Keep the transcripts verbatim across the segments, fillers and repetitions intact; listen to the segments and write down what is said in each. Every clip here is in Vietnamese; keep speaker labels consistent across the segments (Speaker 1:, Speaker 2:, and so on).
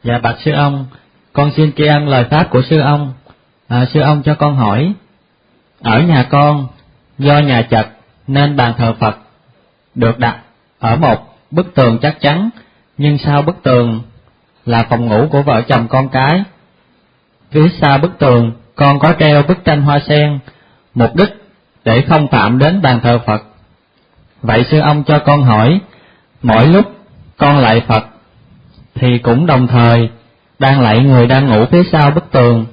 Speaker 1: Dạ bạch sư ông, con xin tri ân lời pháp của sư ông. À, sư ông cho con hỏi, ở nhà con do nhà chật nên bàn thờ Phật được đặt ở một bức tường chắc chắn, nhưng sau bức tường là phòng ngủ của vợ chồng con cái. Phía sau bức tường con có treo bức tranh hoa sen, mục đích để không phạm đến bàn thờ Phật. Vậy sư ông cho con hỏi, mỗi lúc con lạy Phật thì cũng đồng thời đang lạy người đang ngủ phía sau bức tường.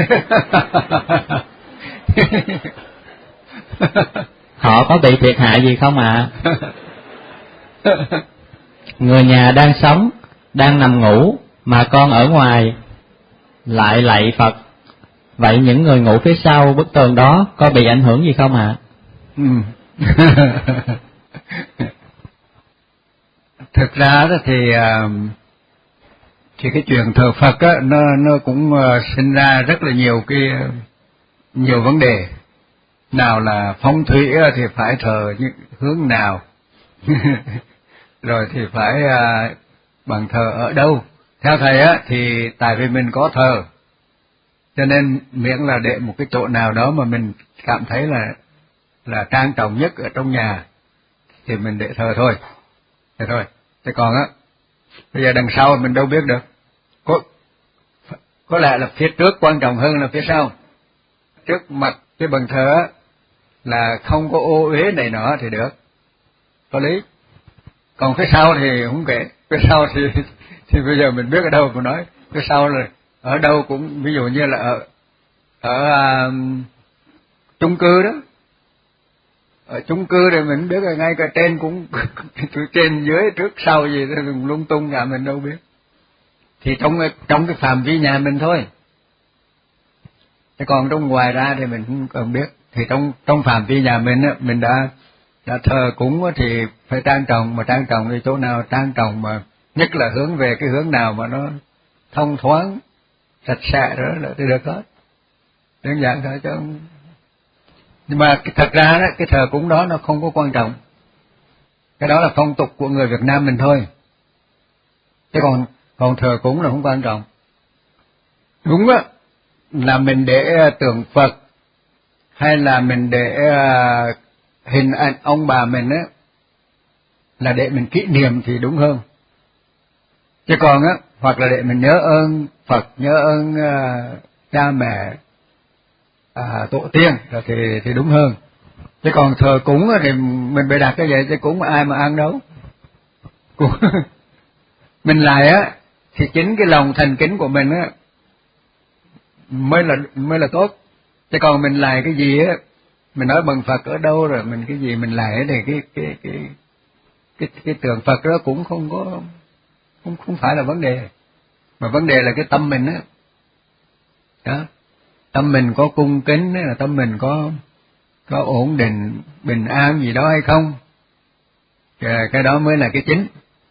Speaker 1: Họ có bị thiệt hại gì không ạ? À? Người nhà đang sống, đang nằm ngủ, mà con ở ngoài lại lạy Phật. Vậy những người ngủ phía sau bức tường đó có bị ảnh hưởng gì không ạ? À?
Speaker 2: Ừ. Thực ra đó thì thì cái chuyện thờ Phật á, nó nó cũng sinh ra rất là nhiều cái nhiều vấn đề. Nào là phong thủy thì phải thờ những hướng nào, rồi thì phải bằng thờ ở đâu. Theo thầy á thì tại vì mình có thờ, cho nên miễn là để một cái chỗ nào đó mà mình cảm thấy là là trang trọng nhất ở trong nhà thì mình để thờ thôi. Thế thôi. Thế còn á, bây giờ đằng sau mình đâu biết được. Có có lẽ là phía trước quan trọng hơn là phía sau. Trước mặt cái bàn thờ á là không có ô uế này nọ thì được, có lý. Còn phía sau thì không kể. Phía sau thì thì bây giờ mình biết ở đâu mà nói. Phía sau là ở đâu cũng, ví dụ như là ở ở um, chung cư đó. Ở chung cư thì mình biết là ngay cả trên cũng trên dưới trước sau gì đó lung tung cả mình đâu biết. Thì trong trong cái phạm vi nhà mình thôi. Thế còn trong ngoài ra thì mình không cần biết. Thì trong trong phạm vi nhà mình á, mình đã đã thờ cúng á, thì phải trang trọng, mà trang trọng thì chỗ nào trang trọng mà nhất là hướng về cái hướng nào mà nó thông thoáng, sạch sẽ đó là thì được hết. Đơn giản thôi chứ. Nhưng mà thật ra đó, cái thờ cúng đó nó không có quan trọng. Cái đó là phong tục của người Việt Nam mình thôi. Chứ còn còn thờ cúng là không quan trọng. Đúng á, là mình để tượng Phật hay là mình để uh, hình ảnh ông bà mình á, là để mình kỷ niệm thì đúng hơn. Chứ còn á, hoặc là để mình nhớ ơn Phật, nhớ ơn uh, cha mẹ, à, tổ tiên thì thì đúng hơn. Chứ còn thờ cúng thì mình bày đặt cái vậy chứ cúng ai mà ăn đâu. Mình lại á thì chính cái lòng thành kính của mình á mới là mới là tốt. Chứ còn mình lại cái gì á, mình nói bằng Phật ở đâu rồi mình cái gì mình lại thì cái cái cái cái cái tượng Phật đó cũng không có không không phải là vấn đề, mà vấn đề là cái tâm mình á. Đó. Tâm mình có cung kính hay là tâm mình có có ổn định, bình an gì đó hay không. Cái, cái đó mới là cái chính.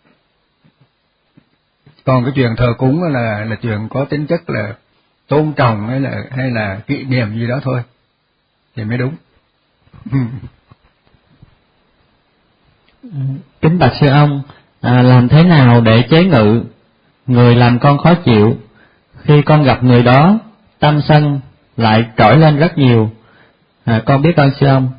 Speaker 2: Còn cái chuyện thờ cúng là là chuyện có tính chất là tôn trọng hay là hay là kỷ niệm gì đó thôi thì mới đúng.
Speaker 1: Kính bạch sư ông, à, làm thế nào để chế ngự người làm con khó chịu khi con gặp người đó tâm sân lại trỗi lên rất nhiều? À, con biết ơn sư ông.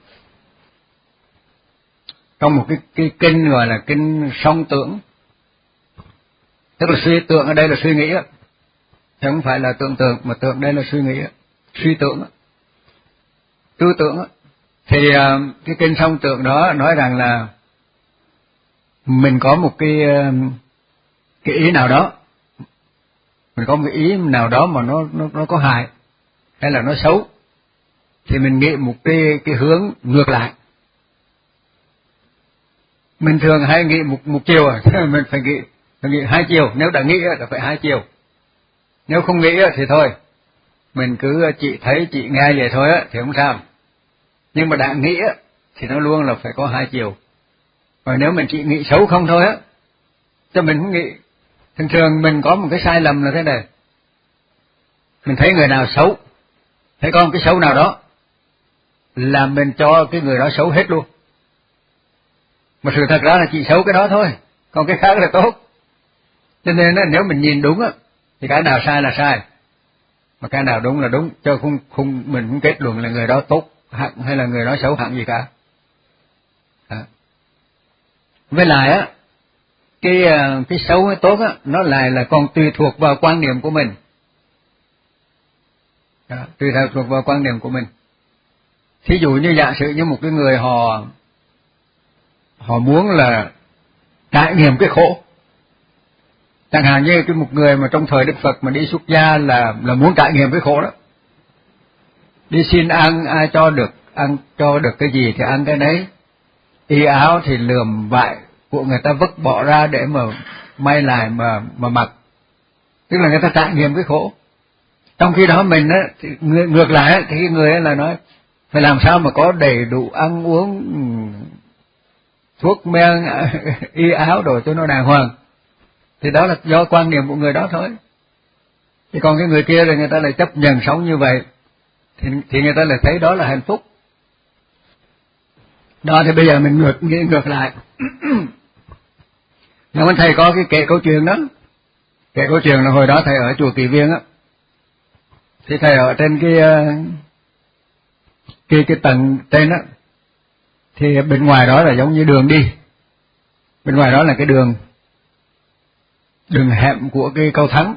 Speaker 2: Trong một cái cái kinh gọi là kinh song tưởng, tức là suy tưởng ở đây là suy nghĩ á, chứ không phải là tưởng tượng, mà tưởng đây là suy nghĩ á, suy tưởng á, tư tưởng á. Thì uh, cái kinh song tưởng đó nói rằng là mình có một cái uh, cái ý nào đó, mình có một cái ý nào đó mà nó nó nó có hại hay là nó xấu, thì mình nghĩ một cái cái hướng ngược lại. Mình thường hay nghĩ một một chiều à, mình phải nghĩ phải nghĩ hai chiều. Nếu đã nghĩ là phải hai chiều. Nếu không nghĩ thì thôi, mình cứ chỉ thấy chỉ nghe vậy thôi á thì không sao. Nhưng mà đã nghĩ thì nó luôn là phải có hai chiều. Và nếu mình chỉ nghĩ xấu không thôi á, cho mình không nghĩ. Thường thường mình có một cái sai lầm là thế này. Mình thấy người nào xấu, thấy có một cái xấu nào đó, là mình cho cái người đó xấu hết luôn. Mà sự thật ra là chỉ xấu cái đó thôi, còn cái khác là tốt. Cho nên nếu mình nhìn đúng á, thì cái nào sai là sai, mà cái nào đúng là đúng, cho không không mình không kết luận là người đó tốt hạng hay là người đó xấu hạng gì cả. À. Với lại á, cái cái xấu hay tốt á, nó lại là còn tùy thuộc vào quan niệm của mình. À, tùy thuộc vào quan niệm của mình. Thí dụ như giả sử như một cái người họ họ muốn là trải nghiệm cái khổ. Chẳng hạn như cái một người mà trong thời Đức Phật mà đi xuất gia là là muốn trải nghiệm cái khổ đó. Đi xin ăn, ai cho được ăn, cho được cái gì thì ăn cái đấy. Y áo thì lườm vải của người ta vứt bỏ ra để mà may lại mà mà mặc. Tức là người ta trải nghiệm cái khổ. Trong khi đó mình á, thì ngược lại á, thì cái người ấy là nói phải làm sao mà có đầy đủ ăn uống, thuốc men, y áo đồ cho nó đàng hoàng. Thì đó là do quan niệm của người đó thôi. Thì còn cái người kia thì người ta lại chấp nhận sống như vậy, thì, thì người ta lại thấy đó là hạnh phúc. Đó thì bây giờ mình ngược nghĩ ngược lại. Nhưng mà thầy có cái kể câu chuyện đó. Kể câu chuyện là hồi đó thầy ở chùa Kỳ Viên á. Thì thầy ở trên cái cái cái tầng trên á, thì bên ngoài đó là giống như đường đi. Bên ngoài đó là cái đường đường hẻm của cái cầu Thắng.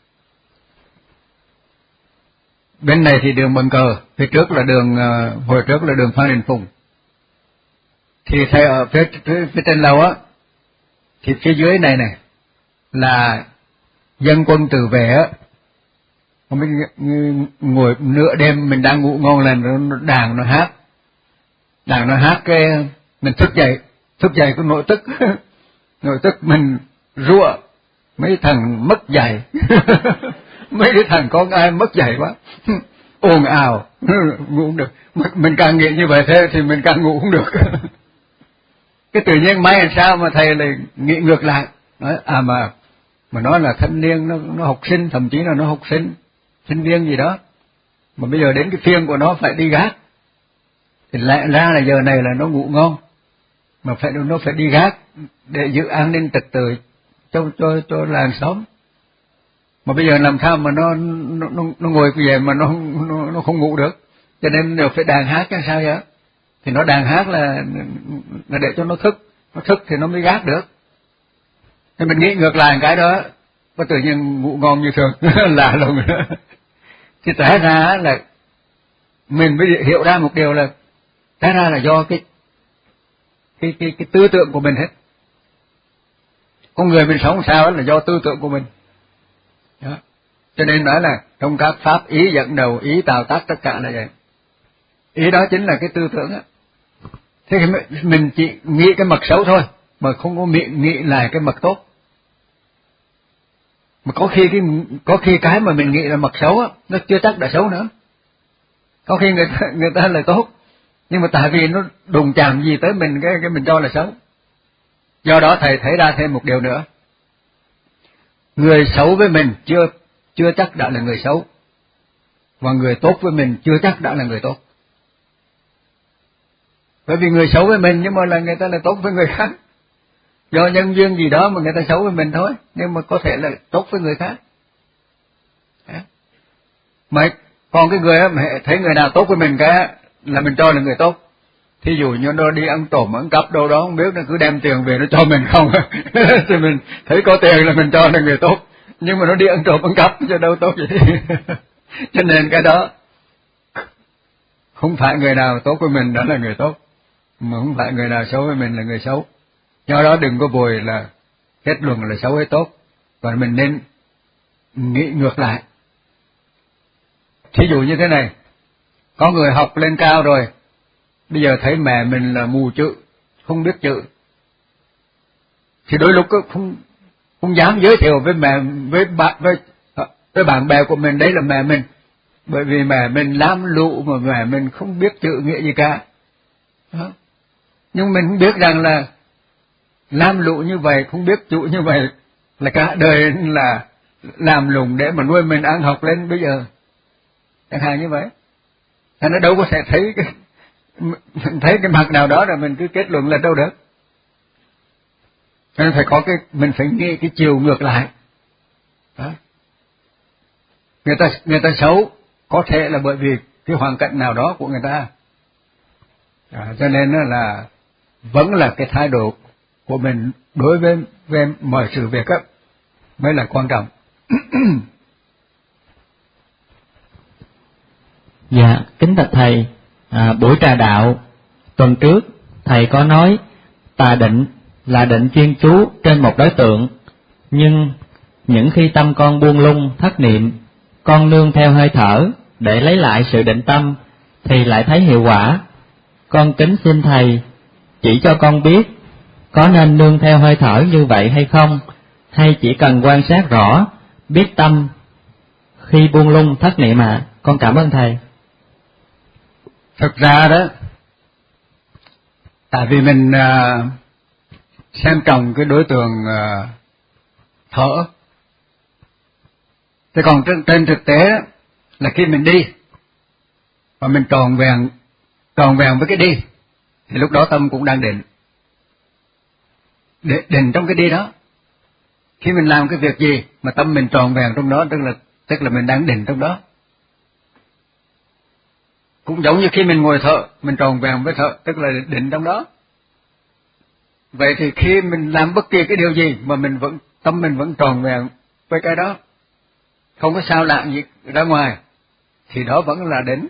Speaker 2: Bên này thì đường bằng cờ, phía trước là đường hồi trước là đường Phan Đình Phùng. Thì thầy ở phía, phía, phía trên lầu á, thì phía dưới này này là dân quân tự vệ á. Mình ngồi nửa đêm mình đang ngủ ngon là nó đàn nó hát, đàn nó hát cái mình thức dậy, thức dậy có nội tức, nội tức mình rủa mấy thằng mất dạy, mấy cái thằng con ai mất dạy quá, ồn ào, ngủ không được. Mình càng nghĩ như vậy thế thì mình càng ngủ không được. Cái tự nhiên may làm sao mà thầy lại nghĩ ngược lại, nói à mà mà nó là thanh niên, nó nó học sinh, thậm chí là nó học sinh, sinh viên gì đó, mà bây giờ đến cái phiên của nó phải đi gác, thì lại ra là giờ này là nó ngủ ngon, mà phải nó phải đi gác để giữ an ninh trật tự cho cho cho làng xóm. Mà bây giờ làm sao mà nó nó nó, nó ngồi về mà nó, nó nó không ngủ được, cho nên đều phải đàn hát hay sao vậy? Thì nó đàn hát là là để cho nó thức, nó thức thì nó mới gác được. Thì mình nghĩ ngược lại cái đó, có tự nhiên ngủ ngon như thường, lạ lùng. Thì té ra là mình mới hiểu ra một điều là té ra là do cái cái cái cái tư tưởng của mình hết. Con người mình sống sao là do tư tưởng của mình. Đó. Cho nên nói là trong các pháp ý dẫn đầu, ý tạo tác tất cả là vậy. Ý đó chính là cái tư tưởng á. Thế thì mình chỉ nghĩ cái mặt xấu thôi, mà không có miệng nghĩ lại cái mặt tốt. Mà có khi cái có khi cái mà mình nghĩ là mặt xấu á, nó chưa chắc đã xấu nữa. Có khi người ta, người ta là tốt, nhưng mà tại vì nó đụng chạm gì tới mình cái cái mình cho là xấu. Do đó thầy thấy ra thêm một điều nữa. Người xấu với mình chưa chưa chắc đã là người xấu, và người tốt với mình chưa chắc đã là người tốt. Bởi vì người xấu với mình nhưng mà là người ta là tốt với người khác. Do nhân duyên gì đó mà người ta xấu với mình thôi, nhưng mà có thể là tốt với người khác. Mà còn cái người á, mà thấy người nào tốt với mình cái là mình cho là người tốt. Thí dụ như nó đi ăn trộm, ăn cắp đâu đó không biết, nó cứ đem tiền về nó cho mình không. Thì mình thấy có tiền là mình cho là người tốt. Nhưng mà nó đi ăn trộm, ăn cắp cho đâu tốt vậy. Cho nên cái đó không phải người nào tốt với mình đó là người tốt, mà không phải người nào xấu với mình là người xấu. Do đó đừng có vội là kết luận là xấu hay tốt, và mình nên nghĩ ngược lại. Thí dụ như thế này, có người học lên cao rồi, bây giờ thấy mẹ mình là mù chữ, không biết chữ, thì đôi lúc không không dám giới thiệu với mẹ, với bạn với với bạn bè của mình đấy là mẹ mình, bởi vì mẹ mình lam lụ mà mẹ mình không biết chữ nghĩa gì cả. Đó. Nhưng mình không biết rằng là lam lụ như vậy, không biết chữ như vậy là cả đời là làm lùng để mà nuôi mình ăn học lên bây giờ, chẳng hạn như vậy. Thành nó đâu có thể thấy cái thấy cái mặt nào đó rồi mình cứ kết luận là đâu được. Cho nên phải có cái, mình phải nghĩ cái chiều ngược lại. Đó. Người ta người ta xấu có thể là bởi vì cái hoàn cảnh nào đó của người ta. À, cho nên là vẫn là cái thái độ của mình đối với, với mọi sự việc á mới là quan trọng.
Speaker 1: Dạ, kính bạch thầy, à, buổi trà đạo tuần trước thầy có nói tà định là định chuyên chú trên một đối tượng, nhưng những khi tâm con buông lung thất niệm, con nương theo hơi thở để lấy lại sự định tâm thì lại thấy hiệu quả. Con kính xin thầy chỉ cho con biết có nên nương theo hơi thở như vậy hay không, hay chỉ cần quan sát rõ biết tâm khi buông lung thất niệm ạ? À? Con cảm ơn thầy.
Speaker 2: Thực ra đó, tại vì mình uh, xem trọng cái đối tượng uh, thở, thế còn trên, trên thực tế đó, là khi mình đi và mình tròn vẹn tròn vẹn với cái đi thì lúc đó tâm cũng đang định để định trong cái đi đó. Khi mình làm cái việc gì mà tâm mình tròn vẹn trong đó, tức là tức là mình đang định trong đó. Cũng giống như khi mình ngồi thở, mình tròn vẹn với thở, tức là định trong đó. Vậy thì khi mình làm bất kỳ cái điều gì mà mình vẫn tâm mình vẫn tròn vẹn với cái đó, không có sao lạng gì ra ngoài, thì đó vẫn là định.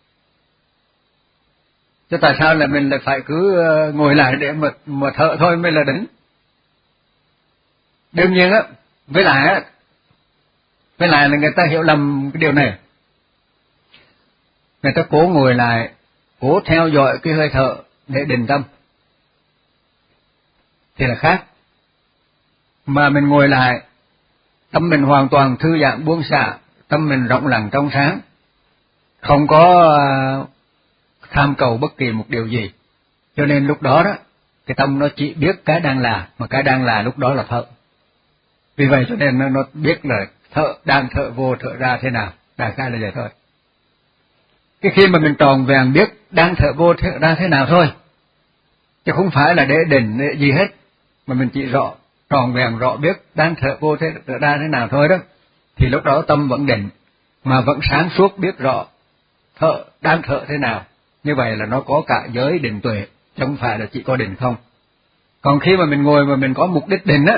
Speaker 2: Chứ tại sao là mình lại phải cứ ngồi lại để mà mà thở thôi mới là định? Đương nhiên á, với lại á, với lại là người ta hiểu lầm cái điều này. Người ta cố ngồi lại, cố theo dõi cái hơi thở để định tâm thì là khác. Mà mình ngồi lại, tâm mình hoàn toàn thư giãn buông xả, tâm mình rộng lặng trong sáng, không có uh, tham cầu bất kỳ một điều gì. Cho nên lúc đó đó, cái tâm nó chỉ biết cái đang là, mà cái đang là lúc đó là thở. Vì vậy cho nên nó, nó biết là thở, đang thở vô thở ra thế nào, đại khái là vậy thôi. Cái khi mà mình tròn vẹn biết đang thở vô thở ra thế nào thôi, chứ không phải là để định để gì hết, mà mình chỉ rõ, tròn vẹn rõ biết đang thở vô thở ra thế nào thôi đó, thì lúc đó tâm vẫn định, mà vẫn sáng suốt biết rõ thở đang thở thế nào. Như vậy là nó có cả giới định tuệ, chứ không phải là chỉ có định không. Còn khi mà mình ngồi mà mình có mục đích định á,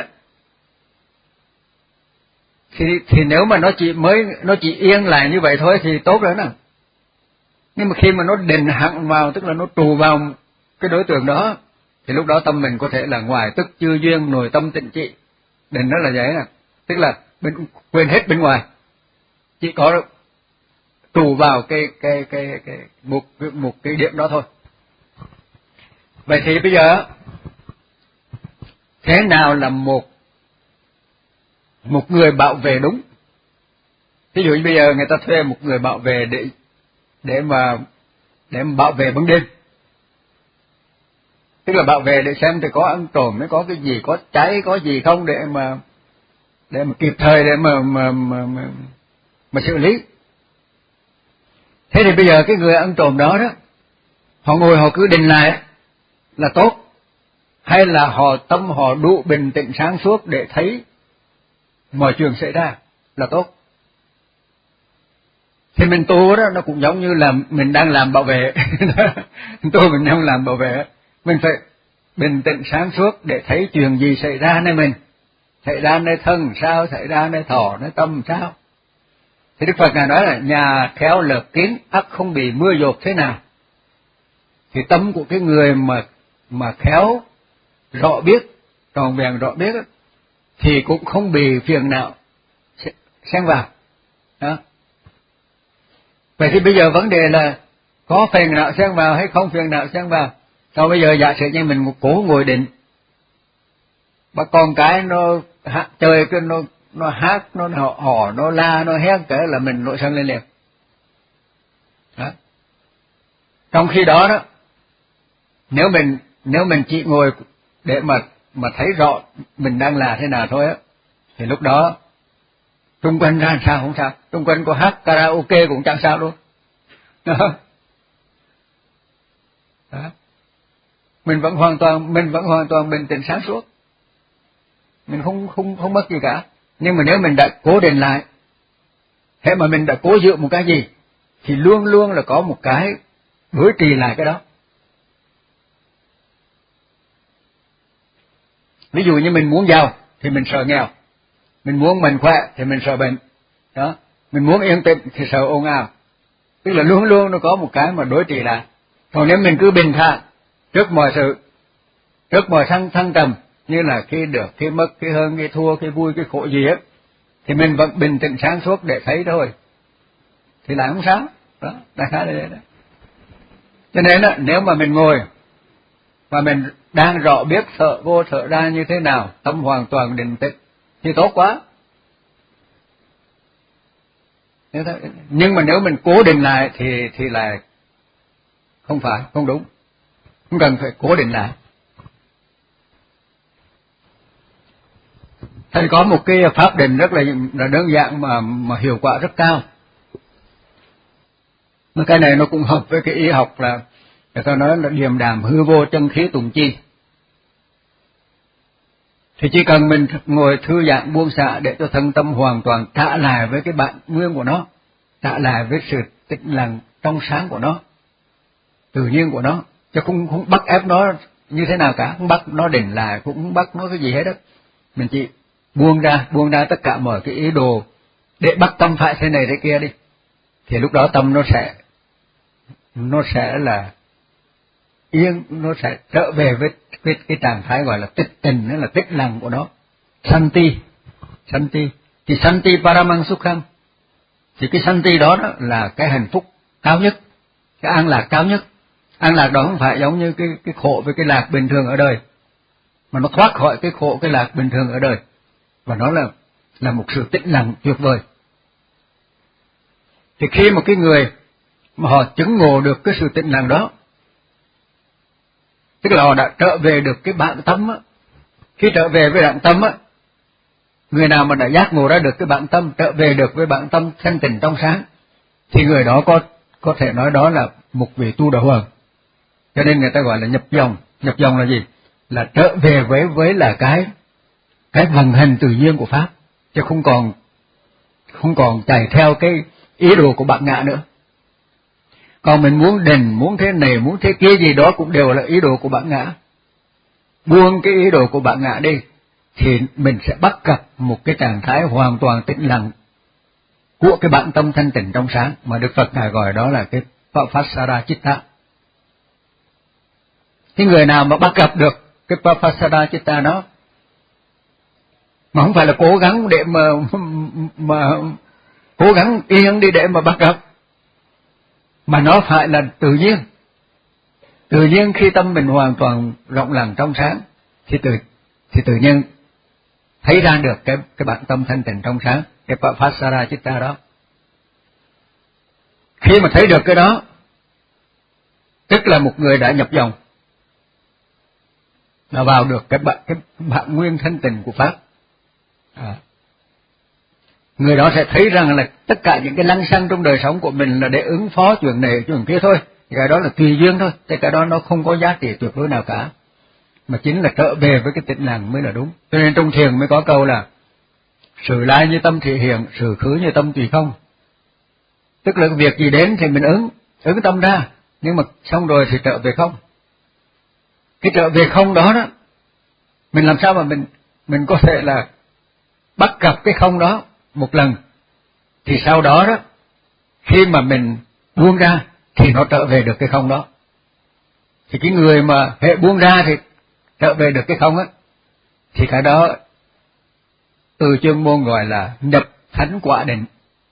Speaker 2: thì thì nếu mà nó chỉ mới nó chỉ yên lại như vậy thôi thì tốt rồi nè. Nhưng mà khi mà nó định hẳn vào, tức là nó trù vào cái đối tượng đó, thì lúc đó tâm mình có thể là ngoài tức chư duyên nội tâm tịnh trị. Định đó là vậy nè, tức là mình quên hết bên ngoài, chỉ có trù vào cái cái cái cái một một cái điểm đó thôi. Vậy thì bây giờ thế nào là một một người bảo vệ đúng? Ví dụ như bây giờ người ta thuê một người bảo vệ để để mà để mà bảo vệ ban đêm, tức là bảo vệ để xem thì có ăn trộm, mới có cái gì, có cháy, có gì không, để mà để mà kịp thời để mà mà mà mà, mà xử lý. Thế thì bây giờ cái người ăn trộm đó đó, họ ngồi họ cứ định lại là tốt, hay là họ tâm họ đủ bình tĩnh sáng suốt để thấy mọi chuyện xảy ra là tốt? Thì mình tu đó, nó cũng giống như là mình đang làm bảo vệ. Tu mình đang làm bảo vệ, mình phải bình tĩnh sáng suốt để thấy chuyện gì xảy ra nơi mình, xảy ra nơi thân sao, xảy ra nơi thọ, nơi tâm sao. Thì Đức Phật Ngài nói là nhà khéo lợp kín ắt không bị mưa dột thế nào. Thì tâm của cái người mà mà khéo rõ biết, tròn vẹn rõ biết đó, thì cũng không bị phiền não xen vào. Đó. Vậy thì bây giờ vấn đề là có phiền não xen vào hay không phiền não xen vào? Sau bây giờ giả sử như mình cố ngồi định, mà con cái nó hát, chơi cái nó nó hát, nó họ, họ nó la, nó hét cái là mình nổi sân lên liền. Đó. Trong khi đó đó, nếu mình nếu mình chỉ ngồi để mà mà thấy rõ mình đang là thế nào thôi á, thì lúc đó xung quanh ra làm sao không sao, xung quanh có hát karaoke cũng chẳng sao luôn. Đó. Đó. Mình vẫn hoàn toàn mình vẫn hoàn toàn bình tĩnh sáng suốt, mình không không không mất gì cả. Nhưng mà nếu mình đã cố định lại, thế mà mình đã cố giữ một cái gì, thì luôn luôn là có một cái đối trì lại cái đó. Ví dụ như mình muốn giàu thì mình sợ nghèo, mình muốn mạnh khỏe thì mình sợ bệnh, đó, mình muốn yên tĩnh thì sợ ồn ào. Tức là luôn luôn nó có một cái mà đối trị lại. Còn nếu mình cứ bình thản trước mọi sự, trước mọi thăng thăng trầm, như là khi được, khi mất, khi hơn, khi thua, khi vui, khi khổ gì hết, thì mình vẫn bình tĩnh sáng suốt để thấy thôi, thì là không sao. Đó, đại khái là vậy đó. Cho nên đó, nếu mà mình ngồi và mình đang rõ biết sợ vô sợ ra như thế nào, tâm hoàn toàn định tĩnh thì tốt quá. Nhưng mà nếu mình cố định lại thì thì là không phải, không đúng. Không cần phải cố định lại. Thầy có một cái pháp định rất là, là đơn giản mà mà hiệu quả rất cao. Mà cái này nó cũng hợp với cái y học là người ta nói là điềm đạm hư vô chân khí tùng chi. Thì chỉ cần mình ngồi thư giãn buông xả để cho thân tâm hoàn toàn trả lại với cái bản nguyên của nó, trả lại với sự tĩnh lặng trong sáng của nó, tự nhiên của nó, chứ không không bắt ép nó như thế nào cả, không bắt nó định lại, cũng không bắt nó cái gì hết đó. Mình chỉ buông ra, buông ra tất cả mọi cái ý đồ để bắt tâm phải thế này thế kia đi, thì lúc đó tâm nó sẽ nó sẽ là yên, nó sẽ trở về với cái, cái trạng thái gọi là tịch tình, nó là tĩnh lặng của nó. Santi, santi, thì santi paramang sukham, thì cái santi đó, đó là cái hạnh phúc cao nhất, cái an lạc cao nhất. An lạc đó không phải giống như cái cái khổ với cái lạc bình thường ở đời, mà nó thoát khỏi cái khổ cái lạc bình thường ở đời, và nó là là một sự tĩnh lặng tuyệt vời. Thì khi một cái người mà họ chứng ngộ được cái sự tĩnh lặng đó, tức là họ đã trở về được cái bản tâm á. Khi trở về với bản tâm á, người nào mà đã giác ngộ ra được cái bản tâm, trở về được với bản tâm thanh tịnh trong sáng, thì người đó có có thể nói đó là một vị tu đạo hoàng. Cho nên người ta gọi là nhập dòng. Nhập dòng là gì? Là trở về với với là cái cái vận hành tự nhiên của pháp, chứ không còn không còn chạy theo cái ý đồ của bản ngã nữa. Còn mình muốn định, muốn thế này, muốn thế kia gì đó cũng đều là ý đồ của bản ngã. Buông cái ý đồ của bản ngã đi, thì mình sẽ bắt gặp một cái trạng thái hoàn toàn tĩnh lặng của cái bản tâm thanh tịnh trong sáng, mà Đức Phật Ngài gọi đó là cái Papasara Chitta. Cái người nào mà bắt gặp được cái Papasara Chitta đó, mà không phải là cố gắng để mà mà cố gắng yên đi để mà bắt gặp, mà nó phải là tự nhiên. Tự nhiên khi tâm mình hoàn toàn rộng lặng trong sáng, thì tự thì tự nhiên thấy ra được cái cái bản tâm thanh tịnh trong sáng, cái Papasara Chitta đó. Khi mà thấy được cái đó, tức là một người đã nhập dòng, đã vào được cái bản cái bản nguyên thanh tịnh của pháp. À. Người đó sẽ thấy rằng là tất cả những cái lăng xăng trong đời sống của mình là để ứng phó chuyện này chuyện kia thôi, cái đó là tùy duyên thôi, cái đó nó không có giá trị tuyệt đối nào cả, mà chính là trở về với cái tĩnh lặng mới là đúng. Cho nên trong thiền mới có câu là sự lai như tâm thị hiện, sự khứ như tâm tùy không. Tức là việc gì đến thì mình ứng ứng tâm ra, nhưng mà xong rồi thì trở về không. Cái trở về không đó đó, mình làm sao mà mình mình có thể là bắt gặp cái không đó một lần, thì sau đó đó, khi mà mình buông ra thì nó trở về được cái không đó. Thì cái người mà hệ buông ra thì trở về được cái không á, thì cái đó từ chuyên môn gọi là nhập thánh quả định.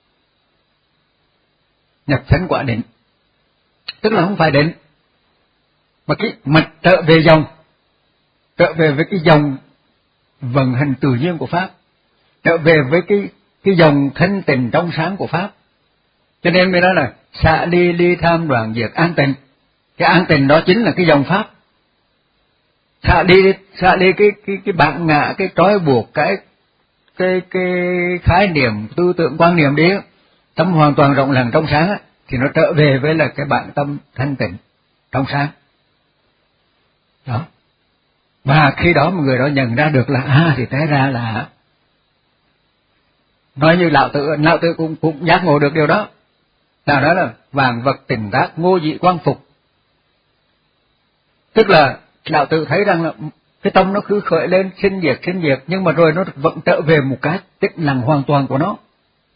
Speaker 2: Nhập thánh quả định tức là không phải định, mà cái mặt trở về dòng, trở về với cái dòng vận hành tự nhiên của pháp, trở về với cái cái dòng thanh tịnh trong sáng của pháp. Cho nên mới nói là xả ly ly tham đoạn diệt an tịnh. Cái an tịnh đó chính là cái dòng pháp. Xả ly xả ly cái cái cái bản ngã, cái trói buộc, cái cái cái khái niệm, tư tưởng, quan niệm đi, tâm hoàn toàn rộng lặng trong sáng á, thì nó trở về với là cái bản tâm thanh tịnh trong sáng. Đó. Và khi đó một người đó nhận ra được là à thì té ra là nói như lão tự lão tự cũng cũng giác ngộ được điều đó. Nào đó là vạn vật tình tác ngô dị quang phục, tức là lão tự thấy rằng là cái tâm nó cứ khởi lên sinh diệt sinh diệt, nhưng mà rồi nó vẫn trở về một cái tĩnh lặng hoàn toàn của nó.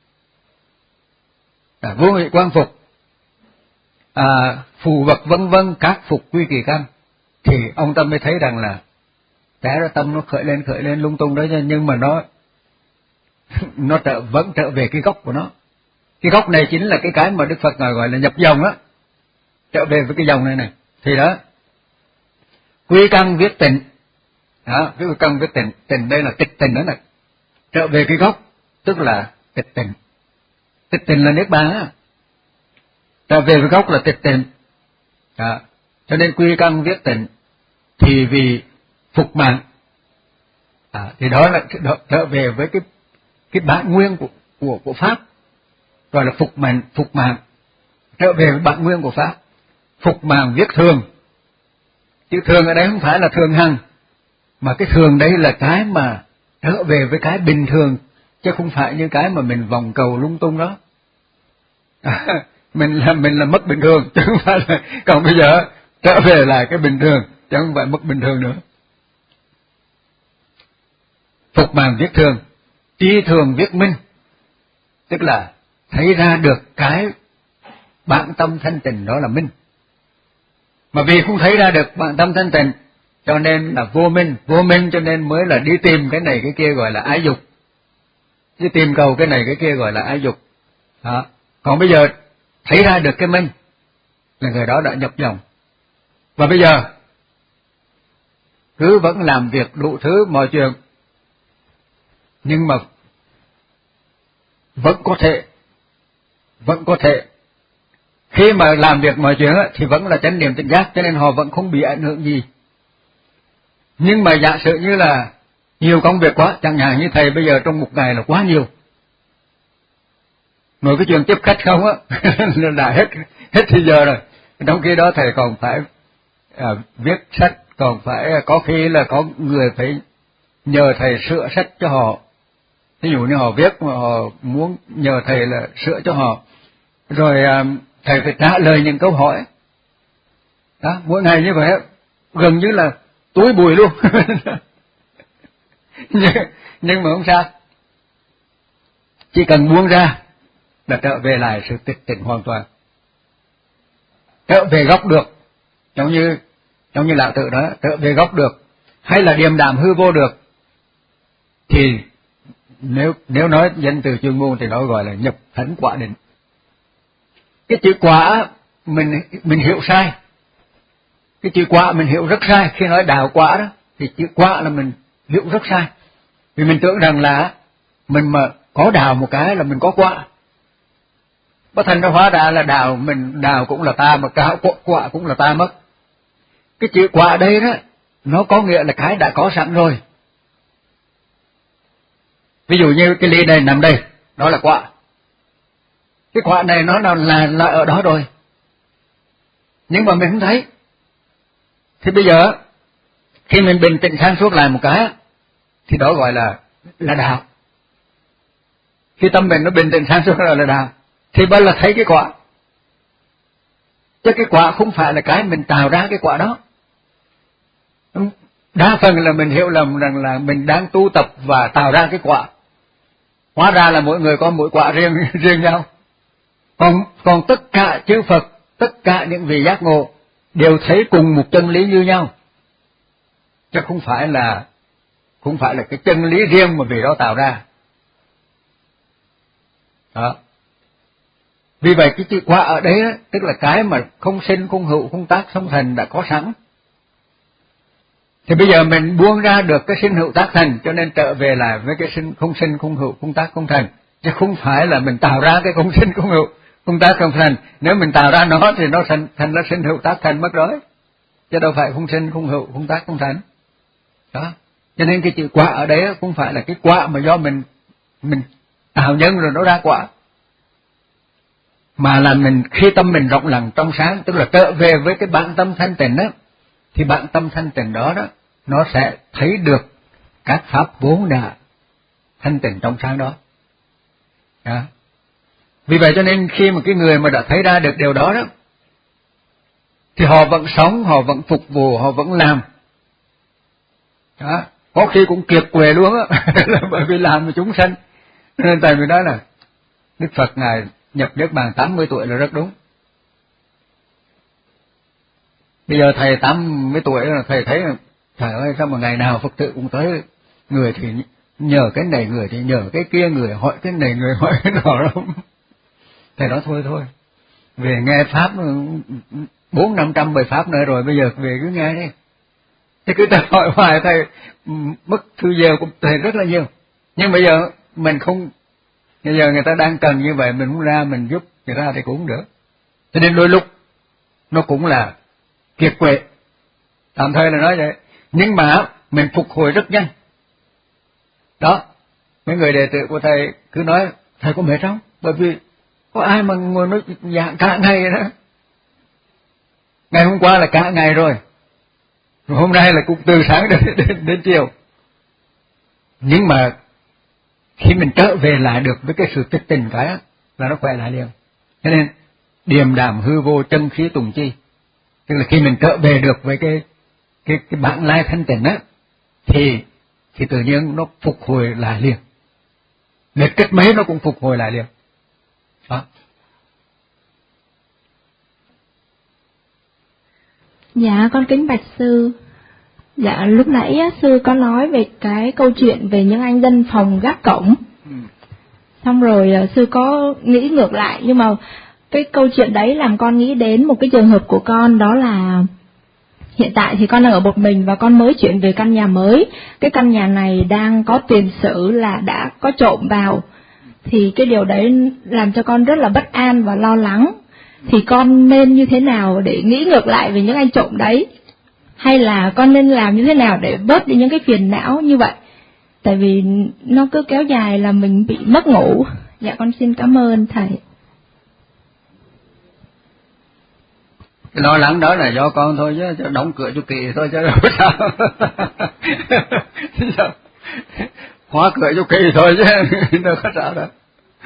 Speaker 2: À, vô ngự quang phục, à, phù vật vân vân các phục quy kỳ căn, thì ông Tâm mới thấy rằng là cái đó tâm nó khởi lên khởi lên lung tung đó, nhưng mà nó nó trở vẫn trở về cái gốc của nó. Cái gốc này chính là cái cái mà Đức Phật ngài gọi là nhập dòng á, trở về với cái dòng này này. Thì đó, quy căn viết tịnh, đó, quy căn viết tịnh, tịnh đây là tịch tịnh đó này, trở về cái gốc, tức là tịch tịnh. Tịch tịnh là niết bàn á, trở về với gốc là tịch tịnh. Đó. Cho nên quy căn viết tịnh thì vì phục mạng, à, thì đó là trở về với cái cái bản nguyên của của của pháp, gọi là phục mạng, phục mạng, trở về với bản nguyên của pháp. Phục mạng viết thường, chữ thường ở đây không phải là thường hằng, mà cái thường đây là cái mà trở về với cái bình thường, chứ không phải như cái mà mình vòng cầu lung tung đó. À, mình là mình là mất bình thường, chứ không phải là, còn bây giờ trở về lại cái bình thường, chứ không phải mất bình thường nữa. Phục mạng viết thường, tri thường viết minh, tức là thấy ra được cái bản tâm thanh tịnh đó là minh. Mà vì không thấy ra được bản tâm thanh tịnh, cho nên là vô minh, vô minh cho nên mới là đi tìm cái này cái kia gọi là ái dục, đi tìm cầu cái này cái kia gọi là ái dục. Đó. Còn bây giờ thấy ra được cái minh là người đó đã nhập dòng. Và bây giờ cứ vẫn làm việc đủ thứ mọi chuyện, nhưng mà vẫn có thể, vẫn có thể khi mà làm việc mọi chuyện thì vẫn là chánh niệm tỉnh giác, cho nên họ vẫn không bị ảnh hưởng gì. Nhưng mà giả sử như là nhiều công việc quá, chẳng hạn như thầy bây giờ trong một ngày là quá nhiều, nói cái chuyện tiếp khách không á là đã hết hết thời giờ rồi. Trong khi đó thầy còn phải à, viết sách, còn phải có khi là có người phải nhờ thầy sửa sách cho họ. Ví dụ như họ viết mà họ muốn nhờ thầy là sửa cho họ, rồi à, thầy phải trả lời những câu hỏi. Đó, mỗi ngày như vậy gần như là túi bụi luôn. nhưng, nhưng mà không sao, chỉ cần buông ra là trở về lại sự tịch tỉnh hoàn toàn, trở về gốc được, giống như giống như lão tự đó, trở về gốc được, hay là điềm đạm hư vô được, thì nếu nếu nói danh từ chuyên môn thì nó gọi là nhập thánh quả định. Cái chữ quả mình mình hiểu sai, cái chữ quả mình hiểu rất sai. Khi nói đạo quả đó thì chữ quả là mình hiểu rất sai, vì mình tưởng rằng là mình mà có đào một cái là mình có quả, bất thành nó hóa ra là đào mình đào cũng là ta, mà cả quả, quả cũng là ta mất. Cái chữ quả đây đó nó có nghĩa là cái đã có sẵn rồi. Ví dụ như cái ly này nằm đây, đó là quả. Cái quả này nó là, là, là ở đó rồi, nhưng mà mình không thấy. Thì bây giờ khi mình bình tĩnh sáng suốt lại một cái thì đó gọi là là đạo. Khi tâm mình nó bình tĩnh sáng suốt rồi là đạo, thì bây là thấy cái quả. Chứ cái quả không phải là cái mình tạo ra cái quả đó. Đa phần là mình hiểu lầm rằng là mình đang tu tập và tạo ra cái quả. Hóa ra là mỗi người có mỗi quả riêng riêng nhau. Còn còn tất cả chư Phật, tất cả những vị giác ngộ đều thấy cùng một chân lý như nhau, chứ không phải là không phải là cái chân lý riêng mà vị đó tạo ra. Đó. Vì vậy cái chữ quả ở đấy đó, tức là cái mà không sinh, không hữu, không tác, không thành đã có sẵn. Thì bây giờ mình buông ra được cái sinh hữu tác thành, cho nên trở về lại với cái sinh không sinh, không hữu, không tác, không thành, chứ không phải là mình tạo ra cái không sinh, không hữu, không tác, không thành. Nếu mình tạo ra nó thì nó thành thành là sinh hữu tác thành mất rồi, chứ đâu phải không sinh, không hữu, không tác, không thành. Đó. Cho nên cái chữ quả ở đấy không phải là cái quả mà do mình mình tạo nhân rồi nó ra quả, mà là mình khi tâm mình rộng lặng trong sáng, tức là trở về với cái bản tâm thanh tịnh đó, thì bản tâm thanh tịnh đó đó nó sẽ thấy được các pháp vốn đã thanh tịnh trong sáng đó. À. Vì vậy cho nên khi mà cái người mà đã thấy ra được điều đó đó, thì họ vẫn sống, họ vẫn phục vụ, họ vẫn làm. Đó. Có khi cũng kiệt quệ luôn á, bởi vì làm với chúng sanh. Nên tại vì đó là Đức Phật Ngài nhập Niết Bàn tám mươi tuổi là rất đúng. Bây giờ thầy tám mươi tuổi là thầy thấy, trời ơi sao mà ngày nào Phật tử cũng tới, người thì nhờ cái này, người thì nhờ cái kia, người hỏi cái này, người hỏi cái nọ đâu. Thầy nói thôi thôi, về nghe Pháp bốn năm trăm bài Pháp nữa rồi, bây giờ về cứ nghe đi. Thì cứ ta hỏi hoài thầy mất thư giờ của thầy rất là nhiều. Nhưng bây giờ mình không, bây giờ người ta đang cần như vậy, mình không ra mình giúp người ta thì cũng không được. Cho nên đôi lúc nó cũng là kiệt quệ, tạm thời là nói vậy. Nhưng mà mình phục hồi rất nhanh. Đó, mấy người đệ tử của thầy cứ nói, thầy có mệt không? Bởi vì có ai mà ngồi nói giảng cả ngày đó. Ngày hôm qua là cả ngày rồi, rồi hôm nay là cũng từ sáng đến, đến, đến chiều. Nhưng mà khi mình trở về lại được với cái sự tích tình cái đó, là nó khỏe lại liền. Cho nên điềm đạm hư vô chân khí tùng chi, tức là khi mình trở về được với cái cái cái bản lai thanh tịnh á, thì thì tự nhiên nó phục hồi lại liền. Mệt kết mấy nó cũng phục hồi lại liền. Đó.
Speaker 3: Dạ con kính bạch sư. Dạ lúc nãy á, sư có nói về cái câu chuyện về những anh dân phòng gác cổng. Ừ. Xong rồi sư có nghĩ ngược lại, nhưng mà cái câu chuyện đấy làm con nghĩ đến một cái trường hợp của con, đó là hiện tại thì con đang ở một mình và con mới chuyển về căn nhà mới. Cái căn nhà này đang có tiền sử là đã có trộm vào, thì cái điều đấy làm cho con rất là bất an và lo lắng. Thì con nên như thế nào để nghĩ ngược lại về những anh trộm đấy? Hay là con nên làm như thế nào để bớt đi những cái phiền não như vậy? Tại vì nó cứ kéo dài là mình bị mất ngủ. Dạ con xin cảm ơn thầy.
Speaker 2: Cái lo lắng đó là do con thôi chứ, đóng cửa cho kỳ thôi chứ đâu có sao. Khóa cửa cho kỳ thôi chứ đâu có sao đâu.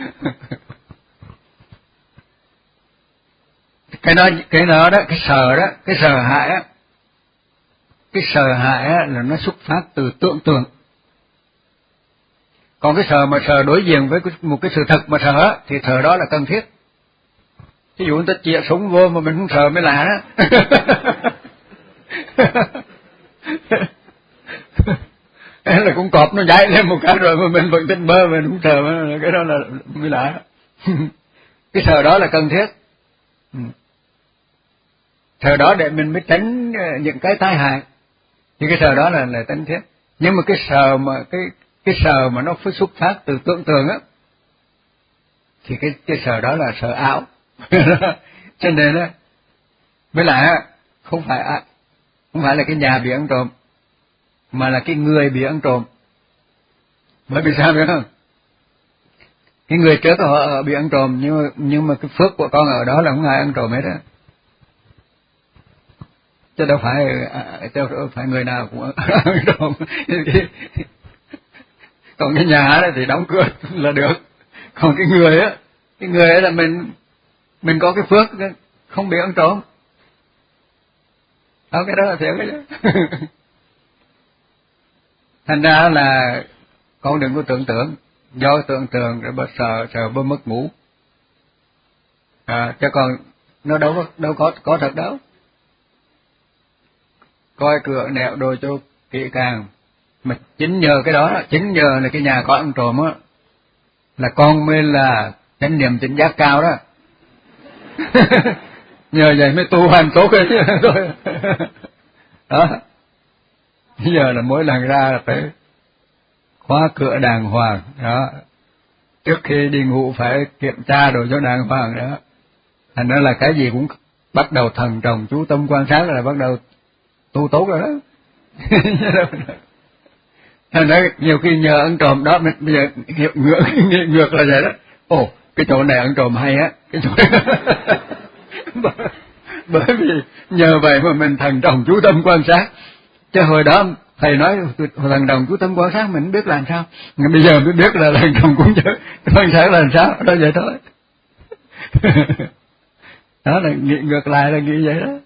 Speaker 2: Cái đó, cái đó đó, cái sợ đó, cái sợ hãi á, cái sợ hãi á là nó xuất phát từ tưởng tượng. Còn cái sợ mà sợ đối diện với một cái sự thật mà sợ á, thì sợ đó là cần thiết. Ví dụ người ta chĩa súng vô mà mình không sợ mới lạ đó. Cái là con cọp nó nhảy lên một cái rồi mà mình vẫn tin bơ, mình không sợ, cái đó là mới lạ. Cái sợ đó là cần thiết. Sợ đó để mình mới tránh những cái tai hại, thì cái sợ đó là là cần thiết. Nhưng mà cái sợ mà cái cái sợ mà nó xuất phát từ tưởng tượng á, thì cái cái sợ đó là sợ ảo. Cho nên á, với lại không phải không phải là cái nhà bị ăn trộm, mà là cái người bị ăn trộm. Bởi vì sao biết không? Cái người trước họ bị ăn trộm, nhưng mà nhưng mà cái phước của con ở đó là không ai ăn trộm hết á. Chứ đâu phải chứ đâu phải người nào cũng ăn trộm. Còn cái nhà đó thì đóng cửa là được. Còn cái người á, cái người ấy là mình mình có cái phước không bị ăn trộm. Đó, cái đó là thiệt đấy. Thành ra là con đừng có tưởng tượng, do tưởng tượng rồi bà sợ sợ bà mất ngủ. À, chứ còn nó đâu có đâu có có thật đâu. Coi cửa nẻo đồ cho kỹ càng, mà chính nhờ cái đó, chính nhờ là cái nhà có ăn trộm á, là con mới là chánh niệm tỉnh giác cao đó. Nhờ vậy mới tu hành tốt ấy thôi. Đó. Bây giờ là mỗi lần ra là phải khóa cửa đàng hoàng đó. Trước khi đi ngủ phải kiểm tra đồ cho đàng hoàng đó. Thành ra là cái gì cũng bắt đầu thần trọng chú tâm quan sát là bắt đầu tu tốt rồi đó. Thành ra nhiều khi nhờ ăn trộm đó, mình bây giờ ngược ngược là vậy đó. Ồ, cái chỗ này ăn trộm hay á, cái chỗ bởi vì nhờ vậy mà mình thần trọng chú tâm quan sát, Chứ hồi đó thầy nói lần đồng chú tâm quan sát mình biết làm sao, nhưng bây giờ mới biết là lần đồng cũng chưa quan sát làm sao, đó vậy thôi. Đó là nghĩ ngược lại là nghĩ vậy đó.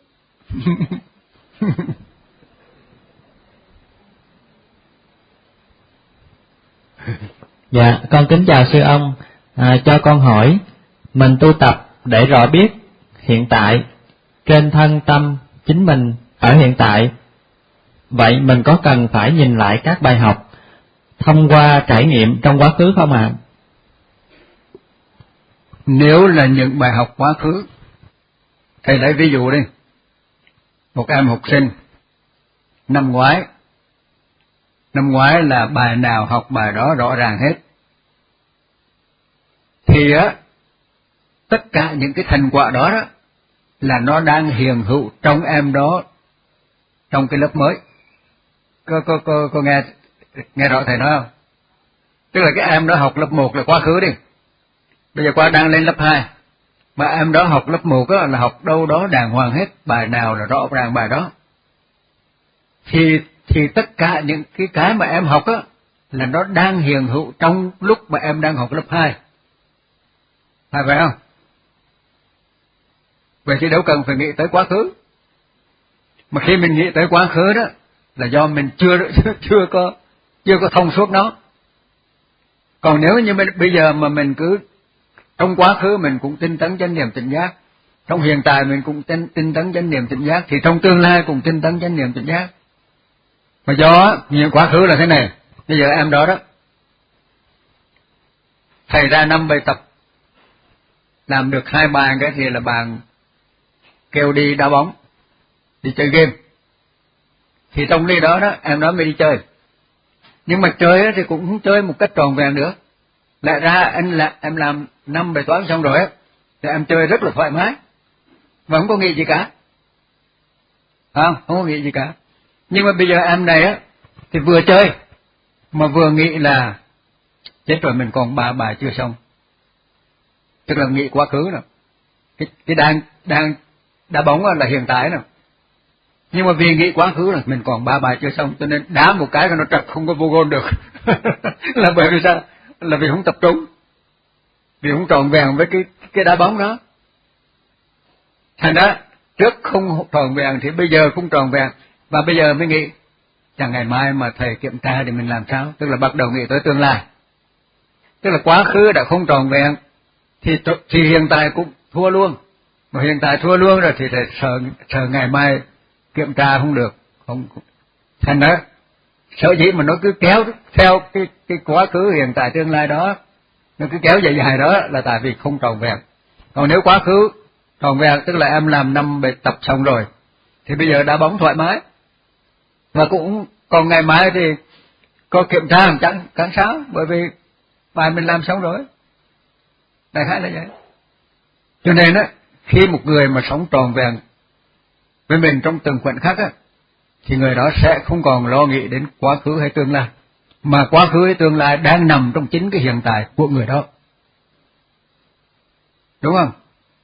Speaker 1: Dạ, con kính chào sư ông. À, cho con hỏi, mình tu tập để rõ biết hiện tại trên thân tâm chính mình ở hiện tại, vậy mình có cần phải nhìn lại các bài học thông qua trải nghiệm trong quá khứ không ạ? À?
Speaker 2: Nếu là những bài học quá khứ, thầy lấy ví dụ đi, một em học sinh năm ngoái, năm ngoái là bài nào học bài đó rõ ràng hết, thì á tất cả những cái thành quả đó đó là nó đang hiện hữu trong em đó trong cái lớp mới. Có có có, có nghe nghe rõ thầy nói không? Tức là cái em đó học lớp một là quá khứ đi, bây giờ qua đang lên lớp hai, mà em đó học lớp một á là học đâu đó đàng hoàng hết, bài nào là rõ ràng bài đó. Thì thì tất cả những cái cái mà em học á là nó đang hiện hữu trong lúc mà em đang học lớp hai. Phải vậy không? Vậy thì đâu cần phải nghĩ tới quá khứ. Mà khi mình nghĩ tới quá khứ đó là do mình chưa chưa có chưa có thông suốt nó. Còn nếu như mình, bây giờ mà mình cứ trong quá khứ mình cũng tinh tấn chánh niệm tỉnh giác, trong hiện tại mình cũng tinh, tinh tấn chánh niệm tỉnh giác, thì trong tương lai cũng tinh tấn chánh niệm tỉnh giác. Mà do những quá khứ là thế này, bây giờ em đó đó, thầy ra năm bài tập, làm được hai bài cái thì là bạn kêu đi đá bóng, đi chơi game. Thì trong đi đó đó, em đó mới đi chơi. Nhưng mà chơi thì cũng không chơi một cách tròn vẹn nữa. Lại ra anh là em làm năm bài toán xong rồi á, thì em chơi rất là thoải mái, và không có nghĩ gì cả. Không, không có nghĩ gì cả. Nhưng mà bây giờ em này á, thì vừa chơi, mà vừa nghĩ là chết rồi mình còn ba bài chưa xong. Tức là nghĩ quá khứ nào. Cái, cái đang, đang đá bóng là hiện tại nào. Nhưng mà vì nghĩ quá khứ là mình còn ba bài chưa xong, cho nên đá một cái nó trật không có vô gôn được. Là bởi vì sao? Là vì không tập trung, vì không tròn vẹn với cái cái đá bóng đó. Thành ra trước không tròn vẹn thì bây giờ không tròn vẹn, và bây giờ mới nghĩ chẳng ngày mai mà thầy kiểm tra thì mình làm sao? Tức là bắt đầu nghĩ tới tương lai. Tức là quá khứ đã không tròn vẹn thì thì hiện tại cũng thua luôn, mà hiện tại thua luôn rồi thì thầy sợ sợ ngày mai kiểm tra không được, không. Thành ra sở dĩ mà nó cứ kéo theo cái cái quá khứ hiện tại tương lai đó, nó cứ kéo dài dài đó là tại vì không tròn vẹn. Còn nếu quá khứ tròn vẹn, tức là em làm năm bài tập xong rồi, thì bây giờ đá bóng thoải mái, và cũng còn ngày mai thì có kiểm tra chẳng chẳng sao, bởi vì bài mình làm xong rồi. Đại khái là vậy. Cho nên á, khi một người mà sống tròn vẹn với mình trong từng khoảnh khắc á, thì người đó sẽ không còn lo nghĩ đến quá khứ hay tương lai, mà quá khứ hay tương lai đang nằm trong chính cái hiện tại của người đó. Đúng không?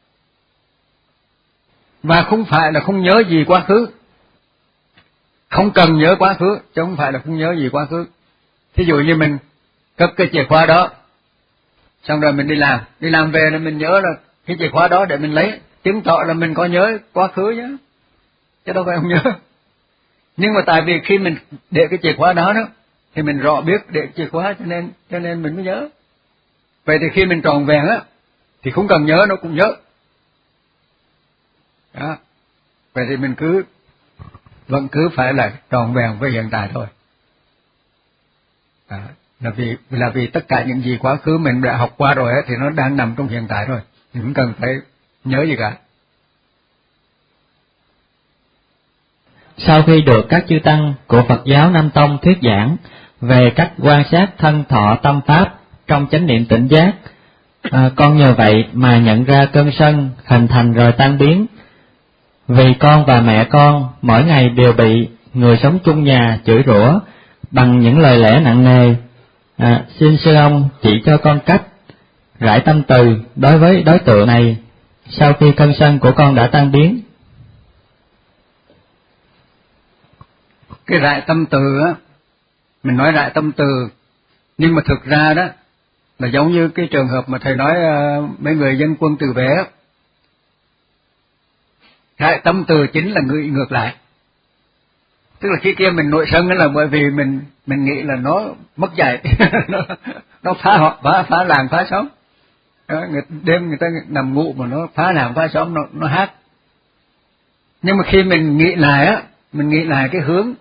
Speaker 2: Và không phải là không nhớ gì quá khứ, không cần nhớ quá khứ, chứ không phải là không nhớ gì quá khứ. Thí dụ như mình cất cái chìa khóa đó, xong rồi mình đi làm, đi làm về là mình nhớ là cái chìa khóa đó để mình lấy, chứng tỏ là mình có nhớ quá khứ chứ, chứ đâu phải không nhớ. Nhưng mà tại vì khi mình để cái chìa khóa đó đó, thì mình rõ biết để chìa khóa, cho nên cho nên mình mới nhớ. Vậy thì khi mình tròn vẹn á, thì không cần nhớ nó cũng nhớ. Đó. Vậy thì mình cứ vẫn cứ phải là tròn vẹn với hiện tại thôi. Đó. Là vì là vì tất cả những gì quá khứ mình đã học qua rồi á, thì nó đang nằm trong hiện tại rồi, mình không cần phải nhớ gì cả.
Speaker 1: Sau khi được các chư tăng của Phật giáo Nam Tông thuyết giảng về cách quan sát thân thọ tâm pháp trong chánh niệm tỉnh giác, à, con nhờ vậy mà nhận ra cơn sân hình thành rồi tan biến. Vì con và mẹ con mỗi ngày đều bị người sống chung nhà chửi rủa bằng những lời lẽ nặng nề. À, xin sư ông chỉ cho con cách rải tâm từ đối với đối tượng này sau khi cơn sân của con đã tan biến.
Speaker 2: cái rải tâm từ á, mình nói rải tâm từ, nhưng mà thực ra đó là giống như cái trường hợp mà thầy nói uh, mấy người dân quân tự vệ á, rải tâm từ chính là người ngược lại. Tức là khi kia mình nội sân là bởi vì mình mình nghĩ là nó mất dạy, nó, nó phá họ phá phá làng phá xóm. Đó, người, đêm người ta nằm ngủ mà nó phá làng phá xóm, nó nó hát. Nhưng mà khi mình nghĩ lại á, mình nghĩ lại cái hướng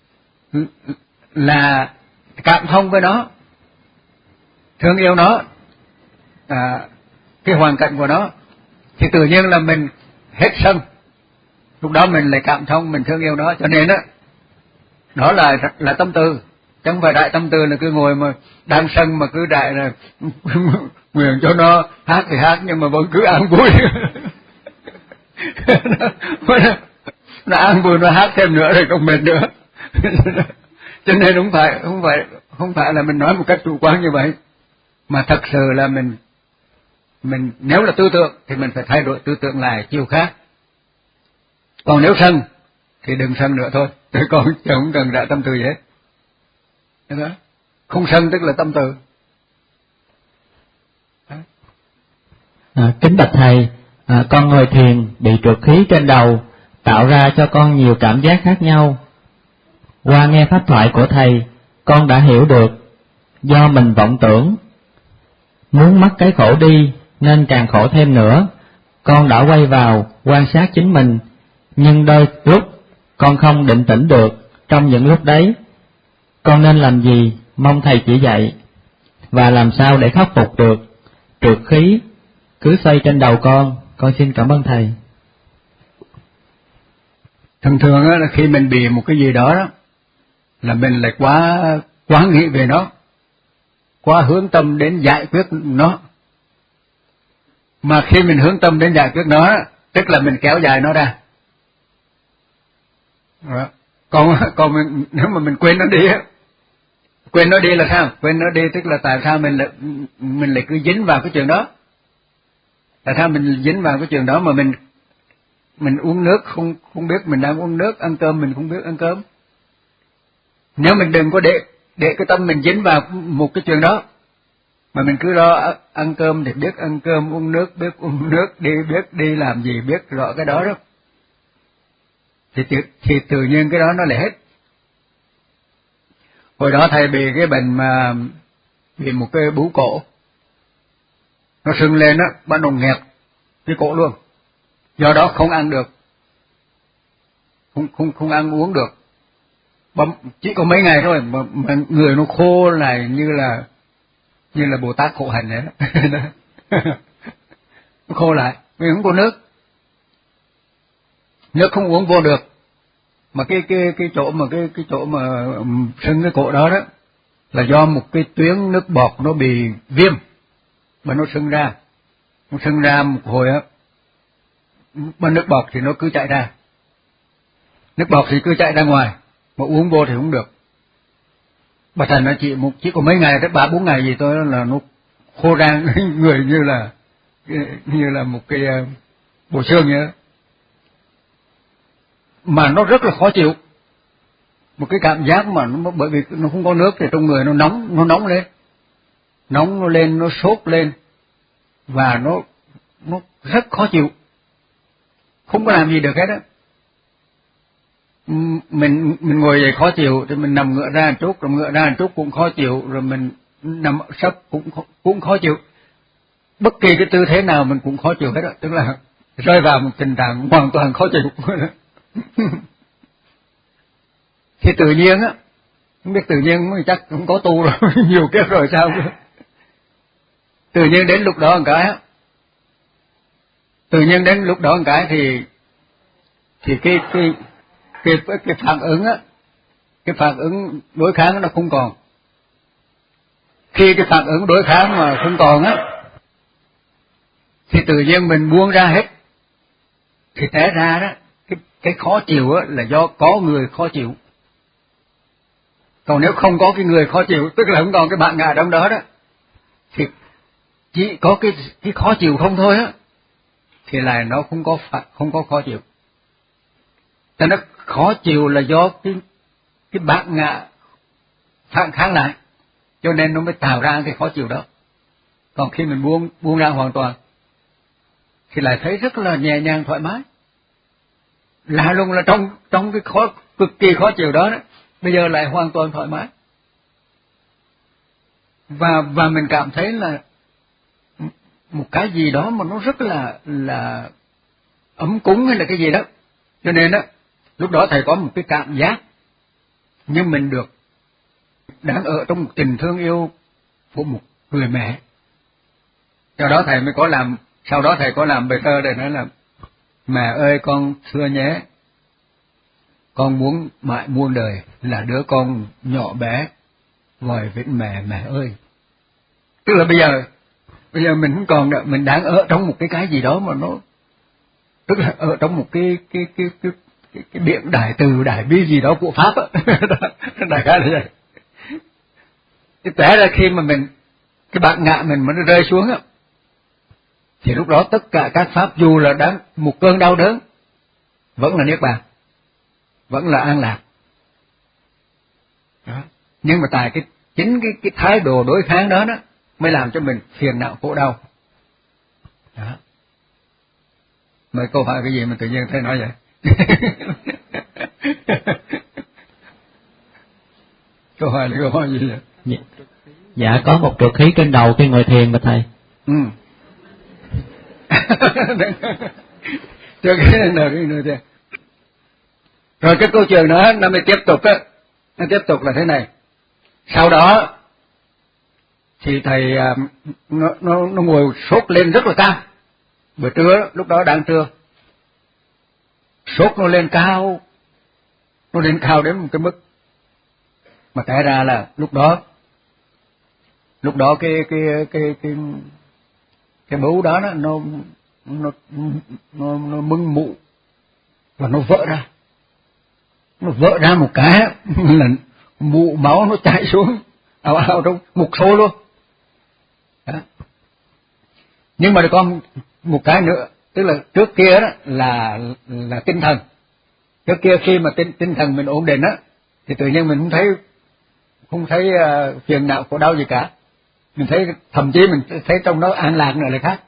Speaker 2: là cảm thông với nó, thương yêu nó, à, cái hoàn cảnh của nó, thì tự nhiên là mình hết sân. Lúc đó mình lại cảm thông, mình thương yêu nó, cho nên á, đó là là tâm từ, chứ không phải đại tâm từ là cứ ngồi mà đang sân mà cứ đại là nguyện cho nó hát thì hát nhưng mà vẫn cứ ăn vui. nó, nó ăn vui nó hát thêm nữa rồi không mệt nữa. Cho nên không phải không phải không phải là mình nói một cách chủ quan như vậy, mà thật sự là mình mình nếu là tư tưởng thì mình phải thay đổi tư tưởng lại chiều khác. Còn nếu sân thì đừng sân nữa thôi, chứ còn không cần đại tâm từ gì hết. Đó. Không sân tức là tâm từ.
Speaker 1: À, kính bạch thầy, à, con ngồi thiền bị trượt khí trên đầu, tạo ra cho con nhiều cảm giác khác nhau. Qua nghe pháp thoại của thầy, con đã hiểu được do mình vọng tưởng, muốn mất cái khổ đi nên càng khổ thêm nữa. Con đã quay vào quan sát chính mình, nhưng đôi lúc con không định tĩnh được. Trong những lúc đấy, con nên làm gì? Mong thầy chỉ dạy. Và làm sao để khắc phục được trượt khí cứ xoay trên đầu con? Con xin cảm ơn thầy.
Speaker 2: Thường thường á, là khi mình bị một cái gì đó đó, là mình lại quá quá nghĩ về nó, quá hướng tâm đến giải quyết nó. Mà khi mình hướng tâm đến giải quyết nó, tức là mình kéo dài nó ra. Đó. Còn còn mình, nếu mà mình quên nó đi á, quên nó đi là sao? Quên nó đi tức là tại sao mình lại mình lại cứ dính vào cái chuyện đó? Tại sao mình dính vào cái chuyện đó mà mình mình uống nước không không biết mình đang uống nước, ăn cơm mình không biết ăn cơm? Nếu mình đừng có để để cái tâm mình dính vào một cái chuyện đó, mà mình cứ lo ăn cơm thì biết ăn cơm, uống nước biết uống nước, đi biết đi làm gì biết rõ cái đó đó, thì tự, thì tự nhiên cái đó nó lại hết. Hồi đó thầy bị cái bệnh mà bị một cái bú cổ, nó sưng lên á, bắt đầu nghẹt cái cổ luôn, do đó không ăn được, không không không ăn uống được. Chỉ có mấy ngày thôi mà, mà người nó khô lại như là như là Bồ Tát khổ hạnh vậy đó. Nó khô lại vì không có nước, nước không uống vô được. Mà cái cái cái chỗ mà cái cái chỗ mà sưng cái cổ đó đó là do một cái tuyến nước bọt nó bị viêm mà nó sưng ra, nó sưng ra một hồi á, mà nước bọt thì nó cứ chạy ra, nước bọt thì cứ chạy ra ngoài, mà uống vô thì không được. Bà thần nó chỉ một chỉ có mấy ngày tới ba bốn ngày gì thôi là nó khô ra người như là như là một cái bộ xương vậy đó. Mà nó rất là khó chịu, một cái cảm giác mà nó bởi vì nó không có nước thì trong người nó nóng, nó nóng lên, nóng nó lên, nó sốt lên và nó nó rất khó chịu, không có làm gì được hết á. Mình mình ngồi vậy khó chịu thì mình nằm ngửa ra một chút, rồi ngửa ra một chút cũng khó chịu, rồi mình nằm sấp cũng cũng khó chịu, bất kỳ cái tư thế nào mình cũng khó chịu hết á, tức là rơi vào một tình trạng hoàn toàn khó chịu. Thì tự nhiên á, không biết tự nhiên chắc cũng có tu rồi, nhiều kiếp rồi sao? Tự nhiên đến lúc đó một cái á, tự nhiên đến lúc đó một cái thì thì cái cái cái cái phản ứng á, cái phản ứng đối kháng nó không còn. Khi cái phản ứng đối kháng mà không còn á, thì tự nhiên mình buông ra hết. Thì té ra đó, cái cái khó chịu á là do có người khó chịu. Còn nếu không có cái người khó chịu, tức là không còn cái bạn ngã trong đó đó, thì chỉ có cái cái khó chịu không thôi á, thì là nó không có không có khó chịu. Cho nó khó chịu là do cái cái bản ngã phản kháng lại, cho nên nó mới tạo ra cái khó chịu đó. Còn khi mình buông buông ra hoàn toàn thì lại thấy rất là nhẹ nhàng thoải mái. Lạ lùng là trong trong cái khó cực kỳ khó chịu đó, đó bây giờ lại hoàn toàn thoải mái. Và và mình cảm thấy là một cái gì đó mà nó rất là là ấm cúng hay là cái gì đó. Cho nên đó, lúc đó thầy có một cái cảm giác như mình được đang ở trong một tình thương yêu của một người mẹ. Do đó thầy mới có làm, sau đó thầy có làm bài thơ để nói là: mẹ ơi con thưa nhé, con muốn mãi muôn đời là đứa con nhỏ bé gọi vĩnh mẹ, mẹ ơi. Tức là bây giờ bây giờ mình không còn nữa, mình đang ở trong một cái cái gì đó mà nó, tức là ở trong một cái cái cái cái cái, cái biển đại từ đại bi gì đó của Pháp á. Đại khái là vậy. Cái té ra khi mà mình cái bản ngã mình mà nó rơi xuống á, thì lúc đó tất cả các pháp dù là đang một cơn đau đớn vẫn là niết bàn, vẫn là an lạc. Đó. Nhưng mà tại cái chính cái cái thái độ đối kháng đó đó mới làm cho mình phiền não khổ đau. Đó. Mời câu hỏi cái gì mà tự nhiên thấy nói vậy? Câu hỏi là câu hỏi gì vậy?
Speaker 1: Dạ, dạ có một trượt khí trên đầu khi ngồi thiền mà thầy.
Speaker 2: Ừ. Trượt khí trên đầu khi ngồi thiền. Rồi cái câu chuyện đó nó mới tiếp tục á, nó tiếp tục là thế này. Sau đó thì thầy nó nó nó ngồi sốt lên rất là cao. Bữa trưa lúc đó đang trưa, sốt nó lên cao, nó lên cao đến một cái mức mà té ra là lúc đó lúc đó cái cái cái cái cái bướu đó nó nó nó nó, nó mưng mụ và nó vỡ ra, nó vỡ ra một cái là mụ máu nó chảy xuống ào ào trong mục xô luôn. Đó. Nhưng mà có một cái nữa, tức là trước kia đó là là tinh thần. Trước kia khi mà tinh tinh thần mình ổn định á, thì tự nhiên mình không thấy không thấy uh, phiền não khổ đau gì cả. Mình thấy thậm chí mình thấy trong đó an lạc nữa là khác.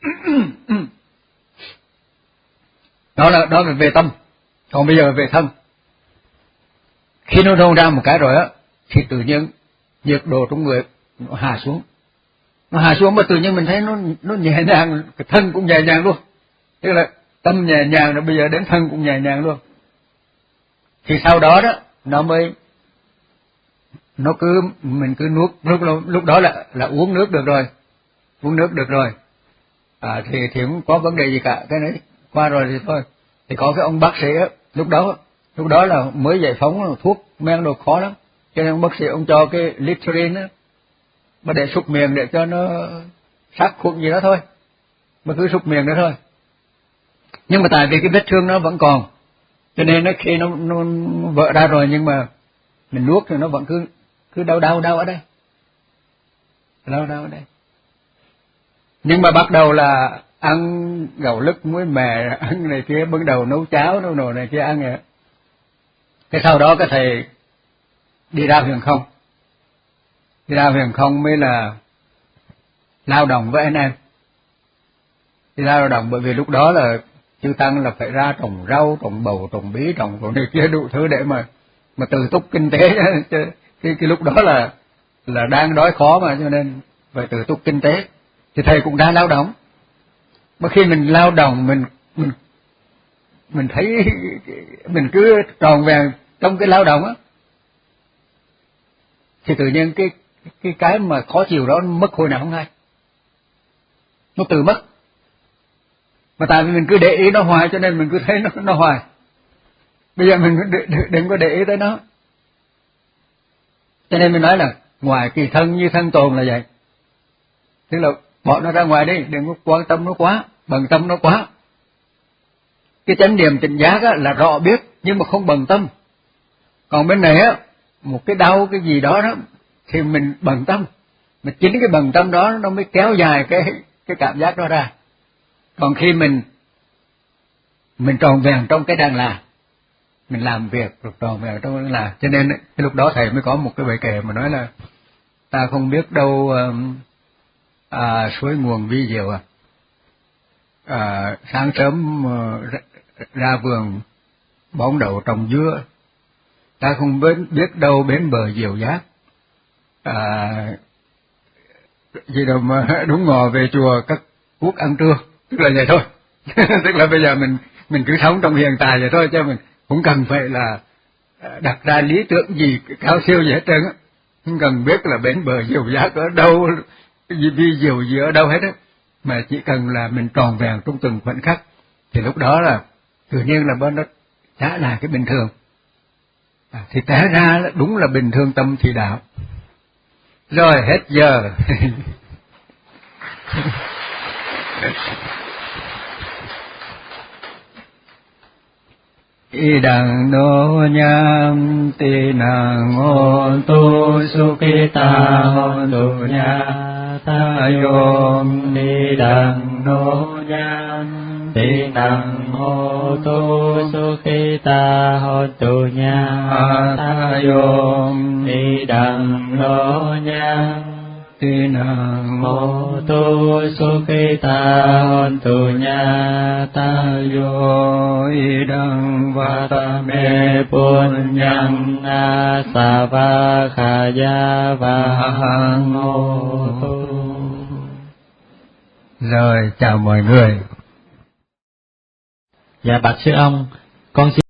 Speaker 2: Đó là đó là về tâm. Còn bây giờ về thân. Khi nó nôn ra một cái rồi á, thì tự nhiên nhiệt độ trong người nó hạ xuống. Nó hạ xuống mà tự nhiên mình thấy nó nó nhẹ nhàng, cái thân cũng nhẹ nhàng luôn. Tức là tâm nhẹ nhàng rồi bây giờ đến thân cũng nhẹ nhàng luôn. Thì sau đó đó nó mới nó cứ mình cứ nuốt lúc lúc đó là là uống nước được rồi, uống nước được rồi. À, thì thì không có vấn đề gì cả, cái đấy qua rồi thì thôi. Thì có cái ông bác sĩ á, lúc đó lúc đó là mới giải phóng thuốc men đồ khó lắm, cho nên ông bác sĩ ông cho cái Listerine á, mà để súc miệng để cho nó sát khuẩn gì đó thôi, mà cứ súc miệng đó thôi. Nhưng mà tại vì cái vết thương nó vẫn còn, cho nên nó khi nó, nó vỡ ra rồi nhưng mà mình nuốt thì nó vẫn cứ cứ đau đau đau ở đây, đau đau ở đây. Nhưng mà bắt đầu là ăn gạo lứt muối mè, ăn này kia, bắt đầu nấu cháo nấu nồi này kia ăn vậy. Cái sau đó cái thầy đi ra huyền không, đi ra huyền không mới là lao động với anh em. Đi ra lao động bởi vì lúc đó là chư tăng là phải ra trồng rau, trồng bầu, trồng bí, trồng đồ này kia đủ thứ để mà mà tự túc kinh tế. cái, cái lúc đó là là đang đói khó mà, cho nên phải tự túc kinh tế. Thì thầy cũng đang lao động. Mà khi mình lao động mình mình mình thấy mình cứ tròn vẹn trong cái lao động á, thì tự nhiên cái cái cái mà khó chịu đó mất hồi nào không hay, nó tự mất. Mà tại vì mình cứ để ý nó hoài cho nên mình cứ thấy nó nó hoài. Bây giờ mình đừng, đừng có để ý tới nó. Cho nên mình nói là ngoài kỳ thân như thân tồn là vậy. Tức là bỏ nó ra ngoài đi, đừng có quan tâm nó quá, bận tâm nó quá. Cái chánh niệm tỉnh giác á, là rõ biết nhưng mà không bận tâm. Còn bên này á, một cái đau cái gì đó đó thì mình bận tâm. Mà chính cái bận tâm đó nó mới kéo dài cái cái cảm giác đó ra. Còn khi mình mình tròn vẹn trong cái đang là, mình làm việc rồi tròn vẹn trong là, cho nên cái lúc đó thầy mới có một cái bài kệ mà nói là ta không biết đâu à, suối nguồn vi diệu à, à sáng sớm ra, ra vườn bón đậu trồng dứa, ta không biết, biết đâu bến bờ diệu giác, à, gì đâu mà đúng ngò về chùa cắt cuốc ăn trưa, tức là vậy thôi. Tức là bây giờ mình mình cứ sống trong hiện tại vậy thôi, chứ mình cũng cần phải là đặt ra lý tưởng gì cao siêu gì hết trơn á, không cần biết là bến bờ diệu giác ở đâu, vi diệu gì ở đâu hết á, mà chỉ cần là mình tròn vẹn trong từng khoảnh khắc thì lúc đó là tự nhiên là bên đó đã là cái bình thường. À, thì té ra đúng là bình thường tâm thì đạo. Rồi hết giờ. Idang no nham ti nang hon tu sukita hon tu nya ta yom ni đằng no nham ti nang hon tu sukita hon tu nya ta yom ni đằng no nham ti nang hon tu sukita hon tu nya ta yo idang vata me punyang asava khaya vahang hotu. Rồi chào mọi người.
Speaker 1: Dạ bạch sư ông, con xin